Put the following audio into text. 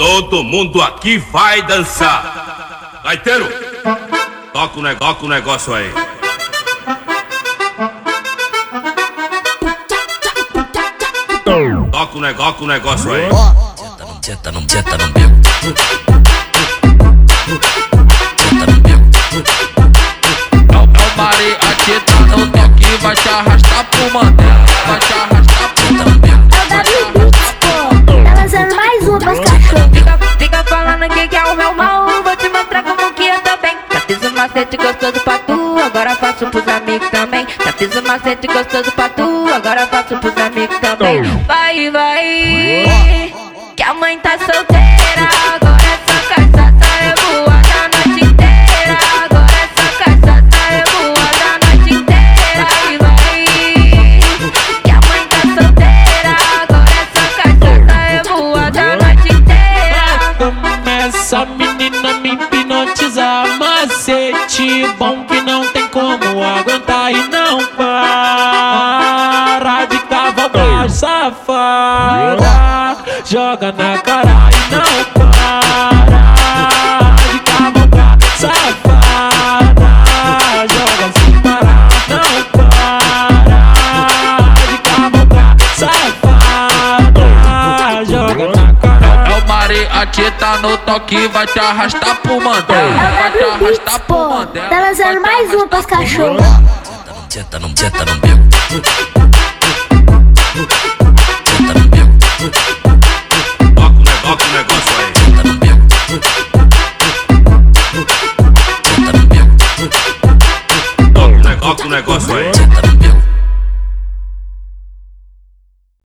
Todo mundo aqui vai dançar. Gaiteiro, toca o negócio aí. Toca o negócio aí. Senta no meu. É o mariachi, tá no toque, vai te arrastar pro Mandela. Vai te arrastar pro Mandela. É o WBeats, pô. Tá lançando mais um pros cachorros. Fica falando que é o meu mal, vou te mostrar como que eu tô bem. Já fiz um macete gostoso pra tu, agora faço pros amigos também. Já fiz um macete gostoso pra tu, agora faço pros amigos também. Vai, que a mãe tá solteira, agora essa cachaça é boa da noite inteira. Agora essa cachaça é boa da noite inteira. Vai, que a mãe tá solteira, agora essa cachaça é boa da noite inteira. Começa, menina, me hipnotizar. Macete bom que não tem como aguentar e não para de cavalgar, safada. Joga na cara e não para de cavalgar, safada. Joga sem parar, não para de cavalgar, safada. Joga na cara. É o mariachi, tá no toque, vai te arrastar pro Mandela. Vai te É o WBeats, arrastar pro pô. Mandela. Tá lançando mais um pros cachorros. Senta no meu.